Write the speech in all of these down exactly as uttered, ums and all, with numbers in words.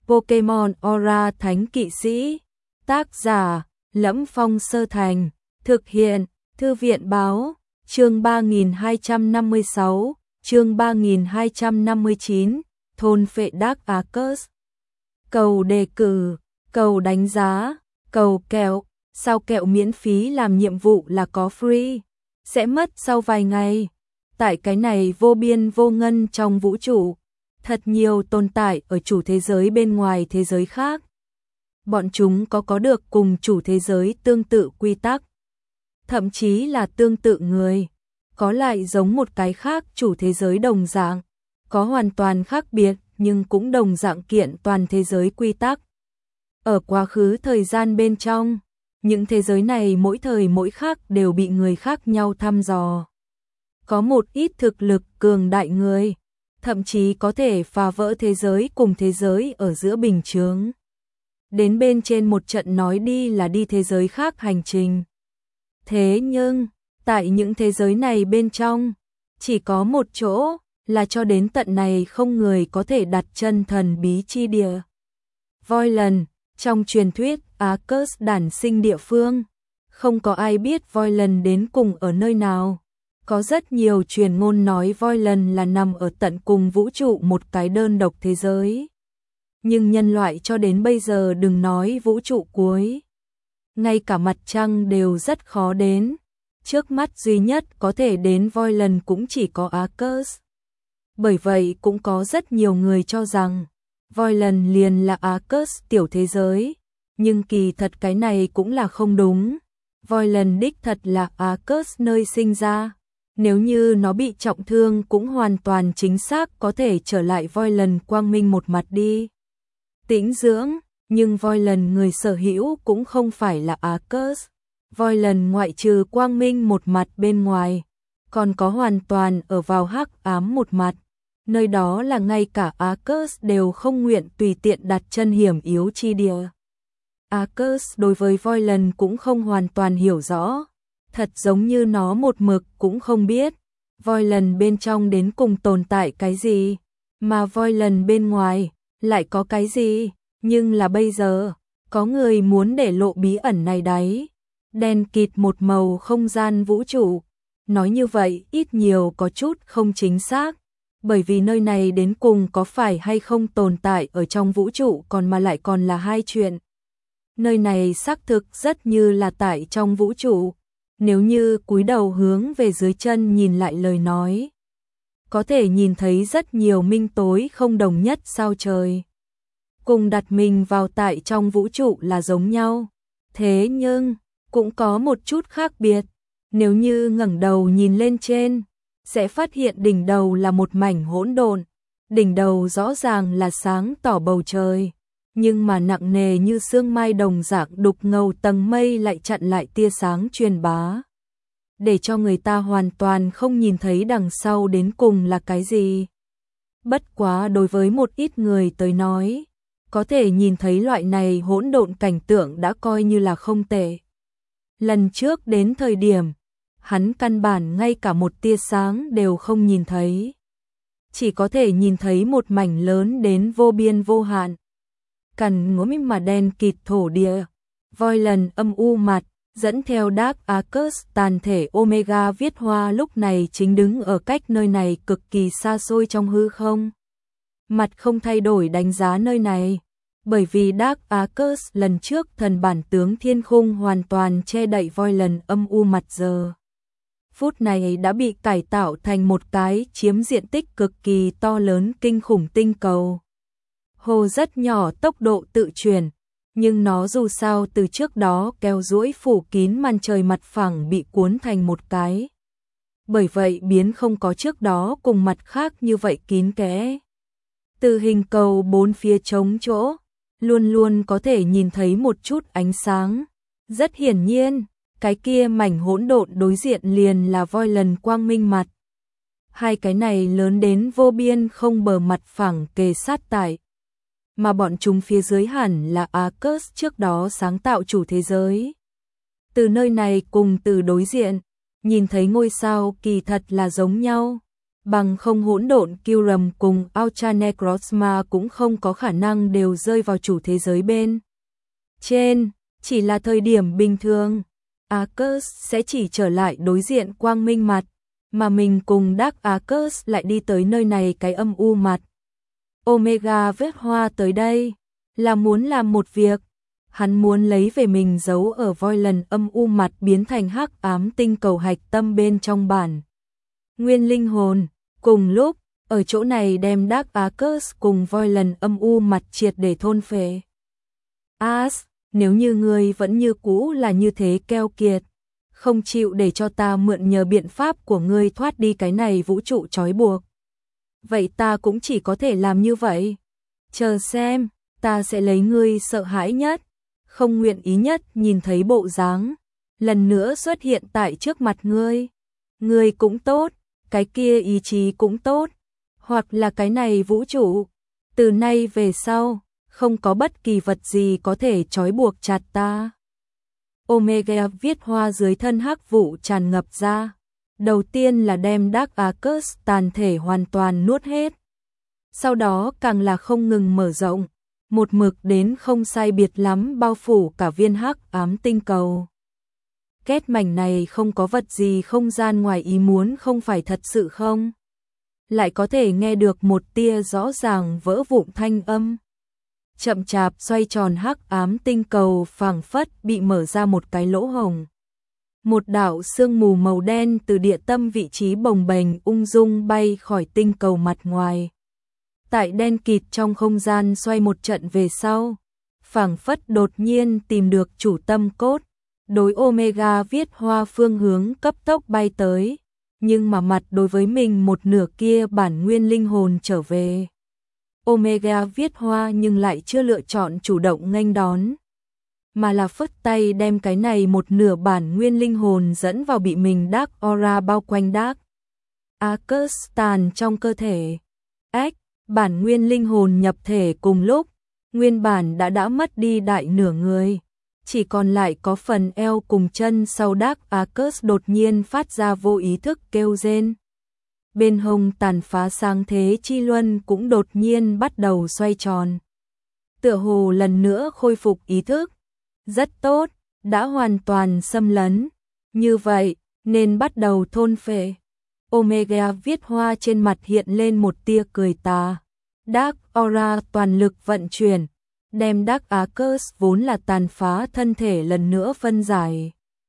Pokemon Aura Thánh Kỵ Sĩ. Tác giả: Lẫm Phong Sơ Thành. Thực hiện: Thư viện Báo. Chương ba nghìn hai trăm năm mươi sáu, chương ba nghìn hai trăm năm mươi chín, thôn phệ Dark Arcus. Cầu đề cử, cầu đánh giá, cầu kẹo. Sao kẹo miễn phí làm nhiệm vụ là có free, sẽ mất sau vài ngày. Tại cái này vô biên vô ngân trong vũ trụ, thật nhiều tồn tại ở chủ thế giới bên ngoài thế giới khác. Bọn chúng có có được cùng chủ thế giới tương tự quy tắc, thậm chí là tương tự người, có lại giống một cái khác chủ thế giới đồng dạng, có hoàn toàn khác biệt nhưng cũng đồng dạng kiện toàn thế giới quy tắc. Ở quá khứ thời gian bên trong, những thế giới này mỗi thời mỗi khác đều bị người khác nhau thăm dò. Có một ít thực lực cường đại người, thậm chí có thể phá vỡ thế giới cùng thế giới ở giữa bình chướng. Đến bên trên một trận nói đi là đi thế giới khác hành trình. Thế nhưng, tại những thế giới này bên trong, chỉ có một chỗ, là cho đến tận này không người có thể đặt chân thần bí chi địa. Voidland, trong truyền thuyết Arcus đản sinh địa phương, không có ai biết Voidland đến cùng ở nơi nào. Có rất nhiều truyền ngôn nói Voidland là nằm ở tận cùng vũ trụ một cái đơn độc thế giới. Nhưng nhân loại cho đến bây giờ đừng nói vũ trụ cuối, ngay cả mặt trăng đều rất khó đến. Trước mắt duy nhất có thể đến Voidland cũng chỉ có Arcus. Bởi vậy cũng có rất nhiều người cho rằng Voidland liền là Arcus tiểu thế giới, nhưng kỳ thật cái này cũng là không đúng. Voidland đích thật là Arcus nơi sinh ra. Nếu như nó bị trọng thương cũng hoàn toàn chính xác có thể trở lại Voidland quang minh một mặt đi tĩnh dưỡng, nhưng Voidland người sở hữu cũng không phải là Arcus. Voidland ngoại trừ quang minh một mặt bên ngoài, còn có hoàn toàn ở vào hắc ám một mặt. Nơi đó là ngay cả Arcus đều không nguyện tùy tiện đặt chân hiểm yếu chi địa. Arcus đối với Voidland cũng không hoàn toàn hiểu rõ, thật giống như nó một mực cũng không biết Voidland bên trong đến cùng tồn tại cái gì, mà Voidland bên ngoài lại có cái gì. Nhưng là bây giờ, có người muốn để lộ bí ẩn này đấy. Đen kịt một màu không gian vũ trụ. Nói như vậy ít nhiều có chút không chính xác, bởi vì nơi này đến cùng có phải hay không tồn tại ở trong vũ trụ còn mà lại còn là hai chuyện. Nơi này xác thực rất như là tại trong vũ trụ. Nếu như cúi đầu hướng về dưới chân nhìn lại lời nói, có thể nhìn thấy rất nhiều minh tối không đồng nhất sao trời. Cùng đặt mình vào tại trong vũ trụ là giống nhau. Thế nhưng, cũng có một chút khác biệt. Nếu như ngẩng đầu nhìn lên trên, sẽ phát hiện đỉnh đầu là một mảnh hỗn độn. Đỉnh đầu rõ ràng là sáng tỏ bầu trời, nhưng mà nặng nề như sương mai đồng dạng đục ngầu tầng mây lại chặn lại tia sáng truyền bá, để cho người ta hoàn toàn không nhìn thấy đằng sau đến cùng là cái gì. Bất quá đối với một ít người tới nói, có thể nhìn thấy loại này hỗn độn cảnh tượng đã coi như là không tệ. Lần trước đến thời điểm, hắn căn bản ngay cả một tia sáng đều không nhìn thấy. Chỉ có thể nhìn thấy một mảnh lớn đến vô biên vô hạn, cằn ngốm mà đen kịt thổ địa. Voidland âm u mặt, dẫn theo Dark Arcus tàn thể Omega viết hoa lúc này chính đứng ở cách nơi này cực kỳ xa xôi trong hư không. Mặt không thay đổi đánh giá nơi này, bởi vì Dark Arcus lần trước thần bản tướng thiên khung hoàn toàn che đậy Voidland âm u mặt giờ. Phút này đã bị cải tạo thành một cái chiếm diện tích cực kỳ to lớn kinh khủng tinh cầu. Hồ rất nhỏ tốc độ tự chuyển, nhưng nó dù sao từ trước đó kéo duỗi phủ kín màn trời mặt phẳng bị cuốn thành một cái. Bởi vậy biến không có trước đó cùng mặt khác như vậy kín kẽ. Từ hình cầu bốn phía trống chỗ, luôn luôn có thể nhìn thấy một chút ánh sáng. Rất hiển nhiên, cái kia mảnh hỗn độn đối diện liền là Voidland quang minh mặt. Hai cái này lớn đến vô biên không bờ mặt phẳng kề sát tại. Mà bọn chúng phía dưới hẳn là Arcus trước đó sáng tạo chủ thế giới. Từ nơi này cùng từ đối diện, nhìn thấy ngôi sao kỳ thật là giống nhau. bằng không hỗn độn Kyurem cùng Ultra Necrozma cũng không có khả năng đều rơi vào chủ thế giới bên trên, chỉ là thời điểm bình thường, Arcus sẽ chỉ trở lại đối diện quang minh mặt, mà mình cùng Dark Arcus lại đi tới nơi này cái âm u mặt. Omega vết hoa tới đây là muốn làm một việc, hắn muốn lấy về mình giấu ở Voidland âm u mặt biến thành hắc ám tinh cầu hạch tâm bên trong bản nguyên linh hồn, cùng lúc ở chỗ này đem Dark Arcus cùng Voidland âm u mặt triệt để thôn phệ. As, nếu như ngươi vẫn như cũ là như thế keo kiệt, không chịu để cho ta mượn nhờ biện pháp của ngươi thoát đi cái này vũ trụ trói buộc, vậy ta cũng chỉ có thể làm như vậy. Chờ xem, ta sẽ lấy ngươi sợ hãi nhất, không nguyện ý nhất nhìn thấy bộ dáng lần nữa xuất hiện tại trước mặt ngươi. Ngươi cũng tốt, cái kia ý chí cũng tốt, hoặc là cái này vũ trụ, từ nay về sau, không có bất kỳ vật gì có thể trói buộc chặt ta. Omega viết hoa dưới thân hắc vụ tràn ngập ra. Đầu tiên là đem Dark Arcus tàn thể hoàn toàn nuốt hết. Sau đó càng là không ngừng mở rộng, một mực đến không sai biệt lắm bao phủ cả viên hắc ám tinh cầu. Kết mảnh này không có vật gì không gian ngoài ý muốn, không phải thật sự không? Lại có thể nghe được một tia rõ ràng vỡ vụn thanh âm. Chậm chạp xoay tròn hắc ám tinh cầu phảng phất bị mở ra một cái lỗ hổng. Một đạo sương mù màu đen từ địa tâm vị trí bồng bềnh ung dung bay khỏi tinh cầu mặt ngoài. Tại đen kịt trong không gian xoay một trận về sau, phảng phất đột nhiên tìm được chủ tâm cốt, đối Omega viết hoa phương hướng cấp tốc bay tới, nhưng mà mặt đối với mình một nửa kia bản nguyên linh hồn trở về. Omega viết hoa nhưng lại chưa lựa chọn chủ động nghênh đón, mà là phất tay đem cái này một nửa bản nguyên linh hồn dẫn vào bị mình Dark Aura bao quanh Dark Arcus tàn trong cơ thể. Ách, bản nguyên linh hồn nhập thể cùng lúc, nguyên bản đã đã mất đi đại nửa người, chỉ còn lại có phần eo cùng chân sau. Dark Arcus đột nhiên phát ra vô ý thức kêu rên. Bên hông tàn phá sáng thế chi luân cũng đột nhiên bắt đầu xoay tròn, tựa hồ lần nữa khôi phục ý thức. Rất tốt, đã hoàn toàn xâm lấn, như vậy nên bắt đầu thôn phệ. Omega viết hoa trên mặt hiện lên một tia cười tà. Dark Aura toàn lực vận chuyển, đem Dark Arcus vốn là tàn phá thân thể lần nữa phân giải.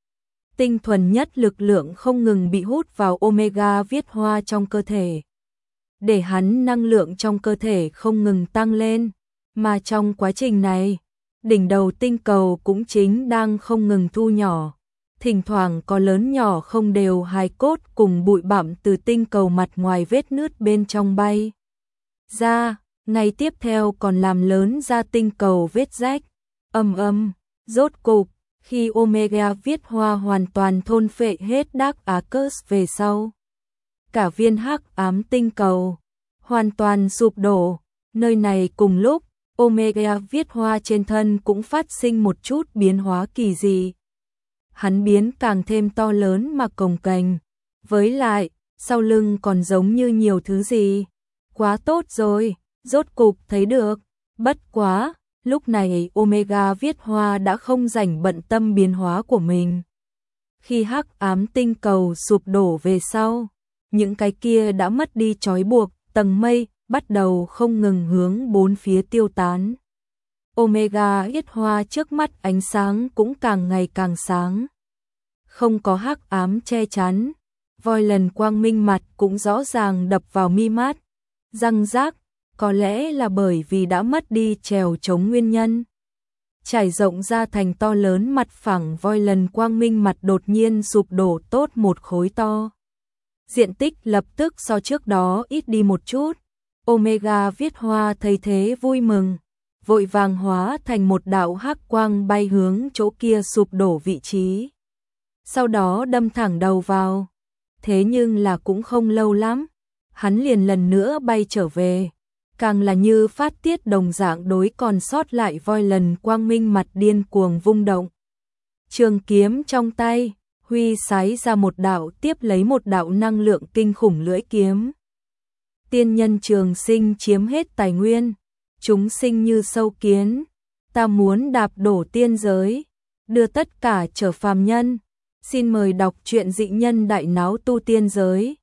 Tinh thuần nhất lực lượng không ngừng bị hút vào Omega viết hoa trong cơ thể, để hắn năng lượng trong cơ thể không ngừng tăng lên, mà trong quá trình này, đỉnh đầu tinh cầu cũng chính đang không ngừng thu nhỏ, thỉnh thoảng có lớn nhỏ không đều hài cốt cùng bụi bặm từ tinh cầu mặt ngoài vết nứt bên trong bay ra, ngày tiếp theo còn làm lớn ra tinh cầu vết rách. Âm âm, rốt cục, khi Omega viết hoa hoàn toàn thôn phệ hết Dark Arcus về sau, cả viên hắc ám tinh cầu hoàn toàn sụp đổ. Nơi này cùng lúc, Omega viết hoa trên thân cũng phát sinh một chút biến hóa kỳ dị. Hắn biến càng thêm to lớn mà cồng kềnh, với lại, sau lưng còn giống như nhiều thứ gì. Quá tốt rồi, rốt cục thấy được. Bất quá, lúc này Omega viết hoa đã không rảnh bận tâm biến hóa của mình. Khi hắc ám tinh cầu sụp đổ về sau, những cái kia đã mất đi trói buộc, tầng mây bắt đầu không ngừng hướng bốn phía tiêu tán. Omega viết hoa trước mắt ánh sáng cũng càng ngày càng sáng. Không có hắc ám che chắn, Voidland quang minh mặt cũng rõ ràng đập vào mi mắt. Răng rác, có lẽ là bởi vì đã mất đi trèo chống nguyên nhân. Trải rộng ra thành to lớn mặt phẳng, Voidland quang minh mặt đột nhiên sụp đổ tốt một khối to. Diện tích lập tức so trước đó ít đi một chút. Omega viết hoa thấy thế vui mừng, vội vàng hóa thành một đạo hắc quang bay hướng chỗ kia sụp đổ vị trí. Sau đó đâm thẳng đầu vào. Thế nhưng là cũng không lâu lắm, hắn liền lần nữa bay trở về, càng là như phát tiết đồng dạng đối còn sót lại Voidland quang minh mặt điên cuồng vung động. Trường kiếm trong tay, huy sái ra một đạo tiếp lấy một đạo năng lượng kinh khủng lưỡi kiếm. tiên nhân trường sinh chiếm hết tài nguyên, chúng sinh như sâu kiến, ta muốn đạp đổ tiên giới, đưa tất cả trở phàm nhân. Xin mời đọc truyện Dị Nhân Đại Náo Tu Tiên Giới.